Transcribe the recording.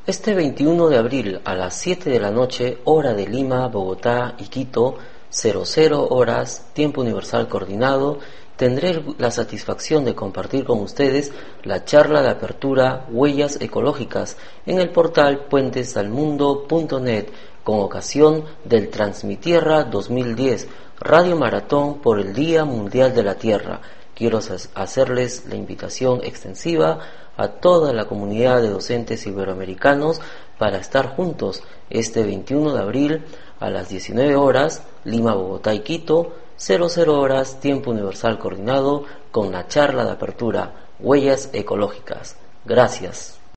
Este 21 de abril a las 7 de la noche, hora de Lima, Bogotá y Quito, 00 horas, tiempo universal coordinado, tendré la satisfacción de compartir con ustedes la charla de apertura Huellas Ecológicas en el portal puentesalmundo.net con ocasión del Transmitierra 2010, Radio Maratón por el Día Mundial de la Tierra. Quiero hacerles la invitación extensiva a toda la comunidad de docentes iberoamericanos para estar juntos este 21 de abril a las 19 horas, Lima, Bogotá y Quito, 00 horas, tiempo universal coordinado, con la charla de apertura Huellas Ecológicas. Gracias.